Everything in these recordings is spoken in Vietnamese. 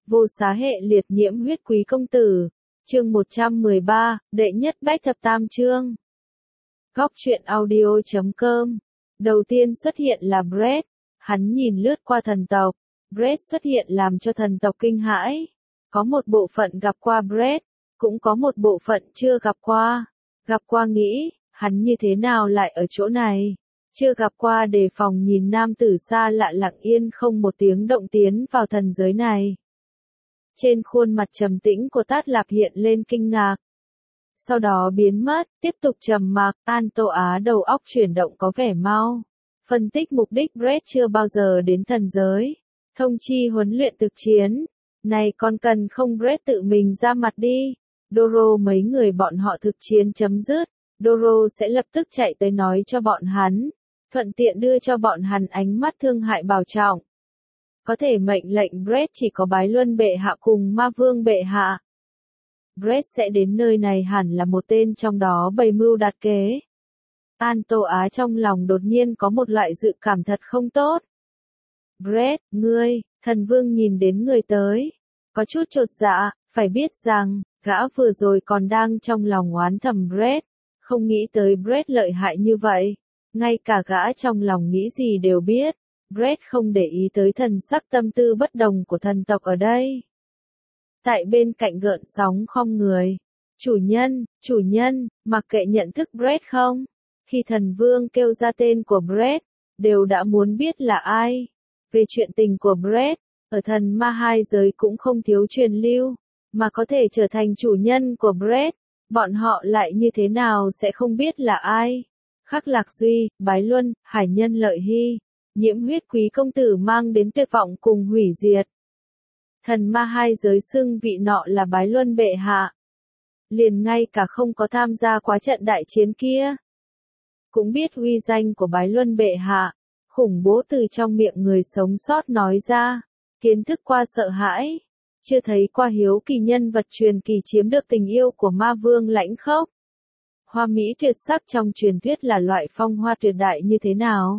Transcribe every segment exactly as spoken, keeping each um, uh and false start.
Vô xá hệ liệt nhiễm huyết quý công tử. Chương một trăm mười ba, đệ nhất bách thập tam chương. Góc truyện audio chấm com. Đầu tiên xuất hiện là Brett. Hắn nhìn lướt qua thần tộc. Brett xuất hiện làm cho thần tộc kinh hãi. Có một bộ phận gặp qua Brett, cũng có một bộ phận chưa gặp qua. Gặp qua nghĩ, hắn như thế nào lại ở chỗ này? Chưa gặp qua đề phòng nhìn nam tử xa lạ lặng yên không một tiếng động tiến vào thần giới này. Trên khuôn mặt trầm tĩnh của Tát Lạp hiện lên kinh ngạc. Sau đó biến mất, tiếp tục trầm mặc, An Tô Á đầu óc chuyển động có vẻ mau. Phân tích mục đích Brett chưa bao giờ đến thần giới. Thông chi huấn luyện thực chiến. Này còn cần không Brett tự mình ra mặt đi. Doro mấy người bọn họ thực chiến chấm dứt. Doro sẽ lập tức chạy tới nói cho bọn hắn. Thuận tiện đưa cho bọn hắn ánh mắt thương hại bảo trọng. Có thể mệnh lệnh Brett chỉ có Bái Luân bệ hạ cùng Ma Vương bệ hạ. Brett sẽ đến nơi này hẳn là một tên trong đó bày mưu đặt kế. An Tô Á trong lòng đột nhiên có một loại dự cảm thật không tốt. Brett, ngươi, thần vương nhìn đến người tới. Có chút chột dạ, phải biết rằng, gã vừa rồi còn đang trong lòng oán thầm Brett. Không nghĩ tới Brett lợi hại như vậy. Ngay cả gã trong lòng nghĩ gì đều biết. Brett không để ý tới thần sắc tâm tư bất đồng của thần tộc ở đây. Tại bên cạnh gợn sóng khom người. Chủ nhân, chủ nhân, mặc kệ nhận thức Brett không? Khi thần vương kêu ra tên của Brett, đều đã muốn biết là ai. Về chuyện tình của Brett, ở thần ma hai giới cũng không thiếu truyền lưu, mà có thể trở thành chủ nhân của Brett, bọn họ lại như thế nào sẽ không biết là ai. Khắc Lạc Duy, Bái Luân, Hải Nhân Lợi Hy, nhiễm huyết quý công tử mang đến tuyệt vọng cùng hủy diệt. Thần ma hai giới xưng vị nọ là Bái Luân bệ hạ. Liền ngay cả không có tham gia quá trận đại chiến kia. Cũng biết uy danh của Bái Luân bệ hạ, khủng bố từ trong miệng người sống sót nói ra, kiến thức qua sợ hãi, chưa thấy qua hiếu kỳ nhân vật truyền kỳ chiếm được tình yêu của ma vương lãnh khốc. Hoa mỹ tuyệt sắc trong truyền thuyết là loại phong hoa tuyệt đại như thế nào?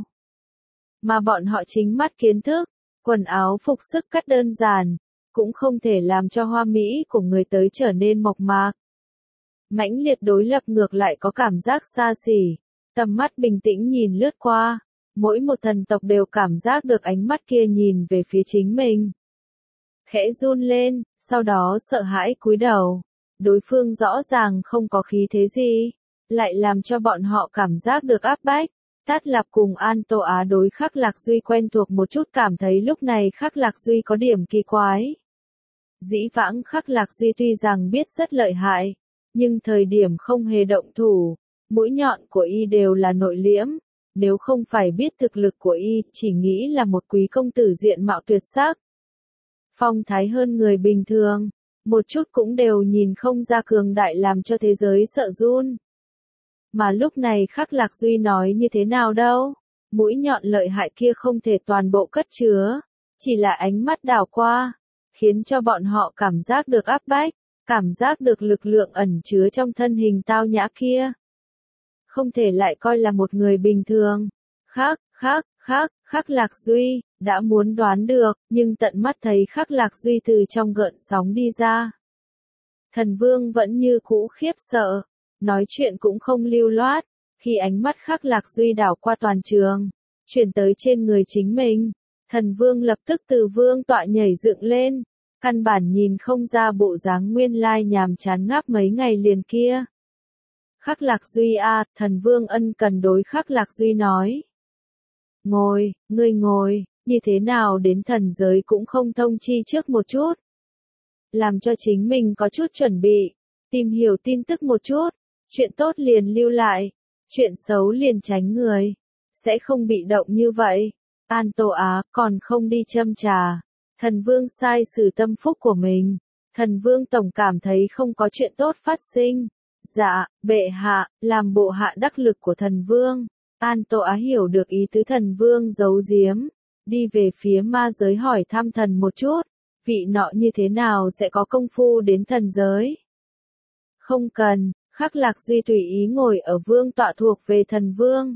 Mà bọn họ chính mắt kiến thức, quần áo phục sức cắt đơn giản, cũng không thể làm cho hoa mỹ của người tới trở nên mộc mạc. Mãnh liệt đối lập ngược lại có cảm giác xa xỉ, tầm mắt bình tĩnh nhìn lướt qua, mỗi một thần tộc đều cảm giác được ánh mắt kia nhìn về phía chính mình. Khẽ run lên, sau đó sợ hãi cúi đầu, đối phương rõ ràng không có khí thế gì, lại làm cho bọn họ cảm giác được áp bách. Tát Lạp cùng An Tô Á đối Khắc Lạc Duy quen thuộc một chút cảm thấy lúc này Khắc Lạc Duy có điểm kỳ quái. Dĩ vãng Khắc Lạc Duy tuy rằng biết rất lợi hại, nhưng thời điểm không hề động thủ, mũi nhọn của y đều là nội liễm, nếu không phải biết thực lực của y, chỉ nghĩ là một quý công tử diện mạo tuyệt sắc. Phong thái hơn người bình thường, một chút cũng đều nhìn không ra cường đại làm cho thế giới sợ run. Mà lúc này Khắc Lạc Duy nói như thế nào đâu, mũi nhọn lợi hại kia không thể toàn bộ cất chứa, chỉ là ánh mắt đảo qua, khiến cho bọn họ cảm giác được áp bách, cảm giác được lực lượng ẩn chứa trong thân hình tao nhã kia. Không thể lại coi là một người bình thường. Khắc, khắc, khắc, Khắc Lạc Duy, đã muốn đoán được, nhưng tận mắt thấy Khắc Lạc Duy từ trong gợn sóng đi ra. Thần vương vẫn như cũ khiếp sợ. Nói chuyện cũng không lưu loát, khi ánh mắt Khắc Lạc Duy đảo qua toàn trường, chuyển tới trên người chính mình, thần vương lập tức từ vương tọa nhảy dựng lên, căn bản nhìn không ra bộ dáng nguyên lai nhàm chán ngáp mấy ngày liền kia. Khắc Lạc Duy a, thần vương ân cần đối Khắc Lạc Duy nói. Ngồi, ngươi ngồi, như thế nào đến thần giới cũng không thông chi trước một chút. Làm cho chính mình có chút chuẩn bị, tìm hiểu tin tức một chút. Chuyện tốt liền lưu lại, chuyện xấu liền tránh người, sẽ không bị động như vậy. An Tô Á còn không đi châm trà, thần vương sai xử tâm phúc của mình, thần vương tổng cảm thấy không có chuyện tốt phát sinh. Dạ, bệ hạ, làm bộ hạ đắc lực của thần vương. An Tô Á hiểu được ý tứ thần vương giấu giếm, đi về phía ma giới hỏi thăm thần một chút, vị nọ như thế nào sẽ có công phu đến thần giới. Không cần. Khắc Lạc Duy tùy ý ngồi ở vương tọa thuộc về thần vương.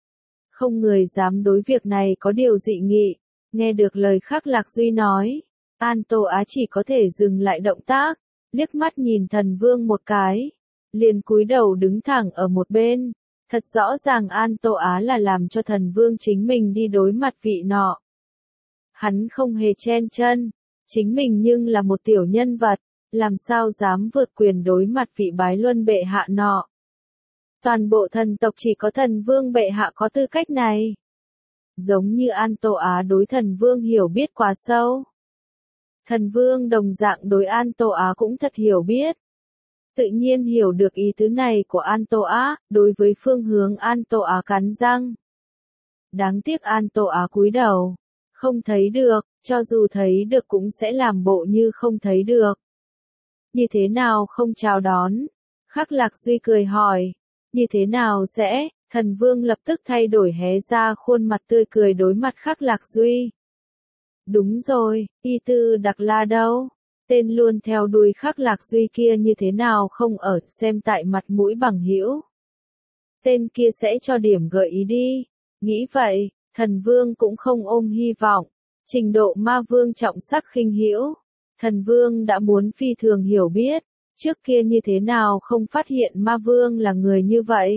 Không người dám đối việc này có điều dị nghị, nghe được lời Khắc Lạc Duy nói. An Tô Á chỉ có thể dừng lại động tác, liếc mắt nhìn thần vương một cái, liền cúi đầu đứng thẳng ở một bên. Thật rõ ràng An Tô Á là làm cho thần vương chính mình đi đối mặt vị nọ. Hắn không hề chen chân, chính mình nhưng là một tiểu nhân vật, làm sao dám vượt quyền đối mặt vị bái luân bệ hạ nọ. Toàn bộ thần tộc chỉ có thần vương bệ hạ có tư cách này. Giống như An Tô Á đối thần vương hiểu biết quá sâu. Thần vương đồng dạng đối An Tô Á cũng thật hiểu biết. Tự nhiên hiểu được ý tứ này của An Tô Á, đối với phương hướng An Tô Á cắn răng. Đáng tiếc An Tô Á cúi đầu, không thấy được, cho dù thấy được cũng sẽ làm bộ như không thấy được. Như thế nào không chào đón? Khắc Lạc Duy cười hỏi. Như thế nào sẽ? Thần vương lập tức thay đổi hé ra khuôn mặt tươi cười đối mặt Khắc Lạc Duy. Đúng rồi, y tư Đặc La đâu? Tên luôn theo đuôi Khắc Lạc Duy kia như thế nào không ở xem tại mặt mũi bằng hữu. Tên kia sẽ cho điểm gợi ý đi. Nghĩ vậy, thần vương cũng không ôm hy vọng. Trình độ ma vương trọng sắc khinh hữu. Thần vương đã muốn phi thường hiểu biết. Trước kia như thế nào không phát hiện ma vương là người như vậy.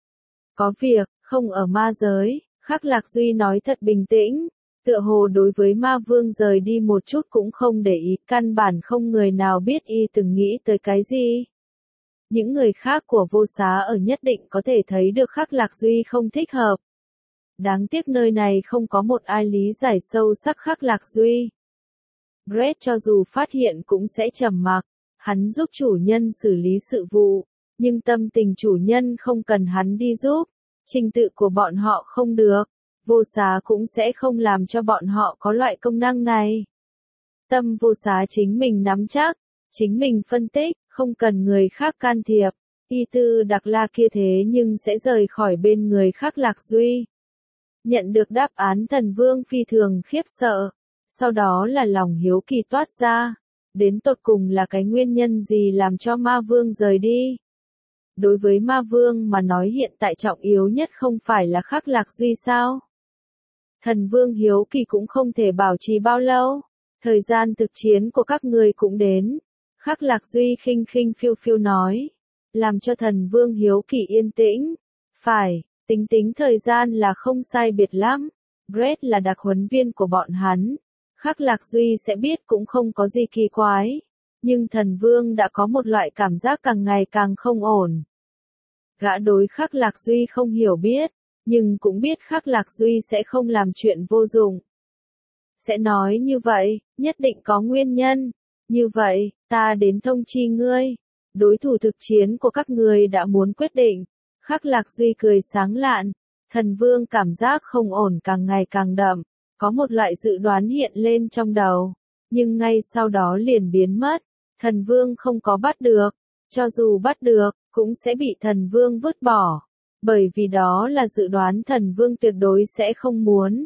Có việc, không ở ma giới, Khắc Lạc Duy nói thật bình tĩnh. Tựa hồ đối với ma vương rời đi một chút cũng không để ý, căn bản không người nào biết y từng nghĩ tới cái gì. Những người khác của vô xá ở nhất định có thể thấy được Khắc Lạc Duy không thích hợp. Đáng tiếc nơi này không có một ai lý giải sâu sắc Khắc Lạc Duy. Brett cho dù phát hiện cũng sẽ trầm mặc, hắn giúp chủ nhân xử lý sự vụ, nhưng tâm tình chủ nhân không cần hắn đi giúp, trình tự của bọn họ không được. Vô xá cũng sẽ không làm cho bọn họ có loại công năng này. Tâm vô xá chính mình nắm chắc, chính mình phân tích, không cần người khác can thiệp. Y tư Đặc La kia thế nhưng sẽ rời khỏi bên người Khắc Lạc Duy. Nhận được đáp án thần vương phi thường khiếp sợ. Sau đó là lòng hiếu kỳ toát ra. Đến tột cùng là cái nguyên nhân gì làm cho ma vương rời đi. Đối với ma vương mà nói hiện tại trọng yếu nhất không phải là Khắc Lạc Duy sao? Thần vương hiếu kỳ cũng không thể bảo trì bao lâu. Thời gian thực chiến của các người cũng đến. Khắc Lạc Duy khinh khinh phiêu phiêu nói. Làm cho thần vương hiếu kỳ yên tĩnh. Phải, tính tính thời gian là không sai biệt lắm. Brett là đặc huấn viên của bọn hắn. Khắc Lạc Duy sẽ biết cũng không có gì kỳ quái. Nhưng thần vương đã có một loại cảm giác càng ngày càng không ổn. Gã đối Khắc Lạc Duy không hiểu biết. Nhưng cũng biết Khắc Lạc Duy sẽ không làm chuyện vô dụng. Sẽ nói như vậy, nhất định có nguyên nhân. Như vậy, ta đến thông chi ngươi. Đối thủ thực chiến của các người đã muốn quyết định. Khắc Lạc Duy cười sáng lạn. Thần vương cảm giác không ổn càng ngày càng đậm. Có một loại dự đoán hiện lên trong đầu. Nhưng ngay sau đó liền biến mất. Thần vương không có bắt được. Cho dù bắt được, cũng sẽ bị thần vương vứt bỏ. Bởi vì đó là dự đoán thần vương tuyệt đối sẽ không muốn.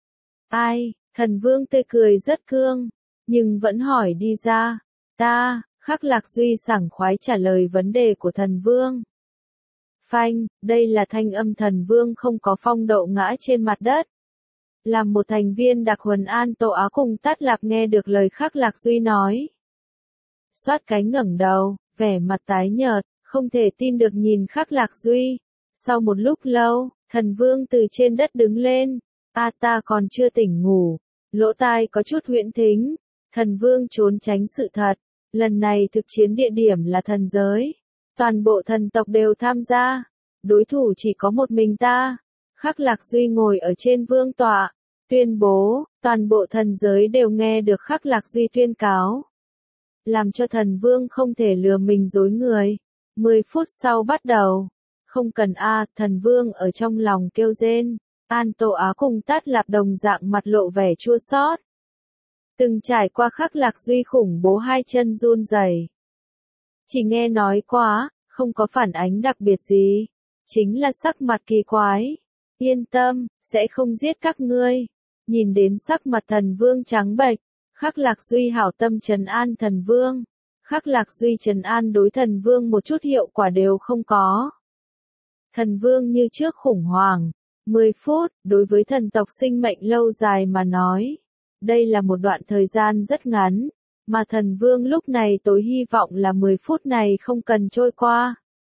Ai, thần vương tươi cười rất cương, nhưng vẫn hỏi đi ra. Ta, Khắc Lạc Duy sảng khoái trả lời vấn đề của thần vương. Phanh, đây là thanh âm thần vương không có phong độ ngã trên mặt đất. Làm một thành viên đặc huấn An Tô Á cùng Tát Lạp nghe được lời Khắc Lạc Duy nói. Xoát cánh ngẩng đầu, vẻ mặt tái nhợt, không thể tin được nhìn Khắc Lạc Duy. Sau một lúc lâu, thần vương từ trên đất đứng lên. A ta còn chưa tỉnh ngủ. Lỗ tai có chút huyễn thính. Thần vương trốn tránh sự thật. Lần này thực chiến địa điểm là thần giới. Toàn bộ thần tộc đều tham gia. Đối thủ chỉ có một mình ta. Khắc Lạc Duy ngồi ở trên vương tọa. Tuyên bố, toàn bộ thần giới đều nghe được Khắc Lạc Duy tuyên cáo. Làm cho thần vương không thể lừa mình dối người. Mười phút sau bắt đầu. Không cần a, thần vương ở trong lòng kêu rên. An Tô Á cùng Tát Lạp đồng dạng mặt lộ vẻ chua xót. Từng trải qua Khắc Lạc Duy khủng bố hai chân run rẩy. Chỉ nghe nói quá, không có phản ánh đặc biệt gì. Chính là sắc mặt kỳ quái. Yên tâm, sẽ không giết các ngươi. Nhìn đến sắc mặt thần vương trắng bệch, Khắc Lạc Duy hảo tâm trấn an thần vương. Khắc Lạc Duy trấn an đối thần vương một chút hiệu quả đều không có. Thần vương như trước khủng hoảng. mười phút, đối với thần tộc sinh mệnh lâu dài mà nói. Đây là một đoạn thời gian rất ngắn, mà thần vương lúc này tối hy vọng là mười phút này không cần trôi qua.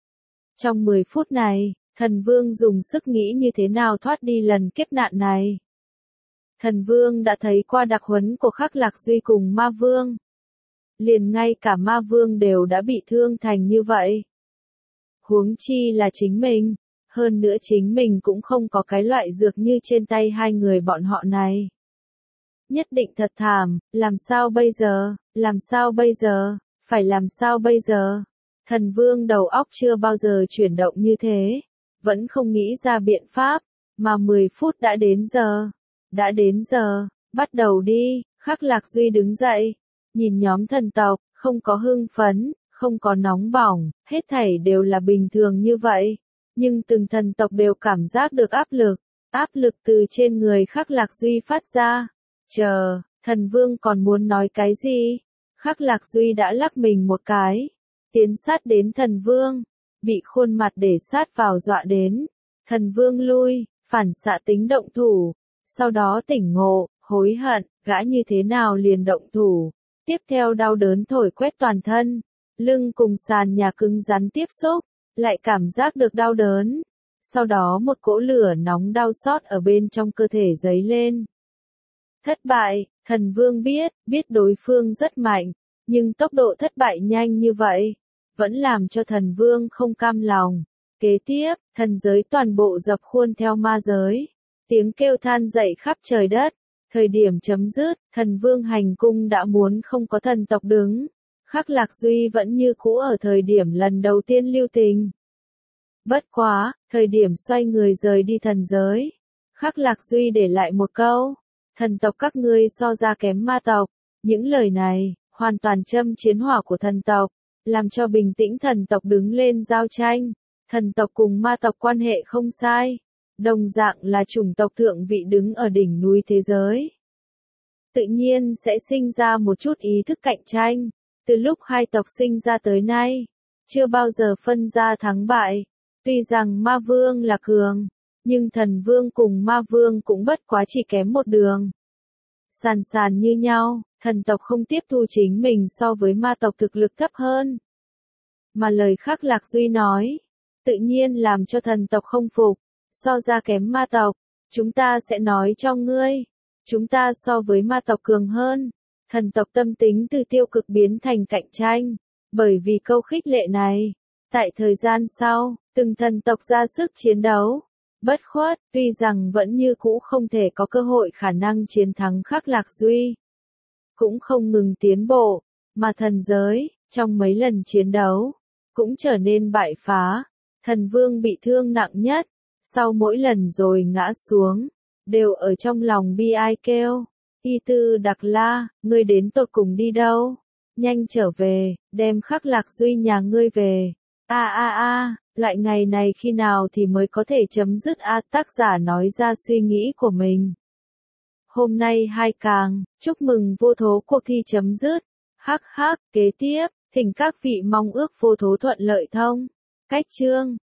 Trong mười phút này, thần vương dùng sức nghĩ như thế nào thoát đi lần kiếp nạn này. Thần vương đã thấy qua đặc huấn của Khắc Lạc Duy cùng ma vương. Liền ngay cả ma vương đều đã bị thương thành như vậy. Huống chi là chính mình, hơn nữa chính mình cũng không có cái loại dược như trên tay hai người bọn họ này. Nhất định thật thảm, làm sao bây giờ, làm sao bây giờ, phải làm sao bây giờ. Thần vương đầu óc chưa bao giờ chuyển động như thế, vẫn không nghĩ ra biện pháp, mà mười phút đã đến giờ. Đã đến giờ, bắt đầu đi. Khắc Lạc Duy đứng dậy, nhìn nhóm thần tộc, không có hưng phấn, không có nóng bỏng, hết thảy đều là bình thường như vậy. Nhưng từng thần tộc đều cảm giác được áp lực, áp lực từ trên người Khắc Lạc Duy phát ra. Chờ, thần vương còn muốn nói cái gì? Khắc Lạc Duy đã lắc mình một cái, tiến sát đến thần vương, bị khuôn mặt để sát vào dọa đến. Thần vương lui, phản xạ tính động thủ, sau đó tỉnh ngộ, hối hận, gã như thế nào liền động thủ. Tiếp theo đau đớn thổi quét toàn thân, lưng cùng sàn nhà cứng rắn tiếp xúc, lại cảm giác được đau đớn. Sau đó một cỗ lửa nóng đau xót ở bên trong cơ thể dấy lên. Thất bại, thần vương biết, biết đối phương rất mạnh, nhưng tốc độ thất bại nhanh như vậy, vẫn làm cho thần vương không cam lòng. Kế tiếp, thần giới toàn bộ dập khuôn theo ma giới. Tiếng kêu than dậy khắp trời đất. Thời điểm chấm dứt, thần vương hành cung đã muốn không có thần tộc đứng. Khắc Lạc Duy vẫn như cũ ở thời điểm lần đầu tiên lưu tình. Bất quá, thời điểm xoay người rời đi thần giới, Khắc Lạc Duy để lại một câu. Thần tộc các ngươi so ra kém ma tộc. Những lời này, hoàn toàn châm chiến hỏa của thần tộc, làm cho bình tĩnh thần tộc đứng lên giao tranh. Thần tộc cùng ma tộc quan hệ không sai. Đồng dạng là chủng tộc thượng vị đứng ở đỉnh núi thế giới. Tự nhiên sẽ sinh ra một chút ý thức cạnh tranh. Từ lúc hai tộc sinh ra tới nay, chưa bao giờ phân ra thắng bại. Tuy rằng ma vương là cường, nhưng thần vương cùng ma vương cũng bất quá chỉ kém một đường. Sàn sàn như nhau, thần tộc không tiếp thu chính mình so với ma tộc thực lực thấp hơn. Mà lời Khắc Lạc Duy nói, tự nhiên làm cho thần tộc không phục. So ra kém ma tộc, chúng ta sẽ nói cho ngươi, chúng ta so với ma tộc cường hơn. Thần tộc tâm tính từ tiêu cực biến thành cạnh tranh, bởi vì câu khích lệ này. Tại thời gian sau, từng thần tộc ra sức chiến đấu, bất khuất, tuy rằng vẫn như cũ không thể có cơ hội khả năng chiến thắng Khắc Lạc Duy. Cũng không ngừng tiến bộ, mà thần giới, trong mấy lần chiến đấu, cũng trở nên bại phá. Thần vương bị thương nặng nhất. Sau mỗi lần rồi ngã xuống, đều ở trong lòng bi ai kêu. Y Tư Đặc La, ngươi đến tột cùng đi đâu? Nhanh trở về, đem Khắc Lạc Duy nhà ngươi về. A a a, loại ngày này khi nào thì mới có thể chấm dứt a? Tác giả nói ra suy nghĩ của mình. Hôm nay hai càng, chúc mừng vô thố cuộc thi chấm dứt. Hắc hắc, kế tiếp, thỉnh các vị mong ước vô thố thuận lợi thông. Cách chương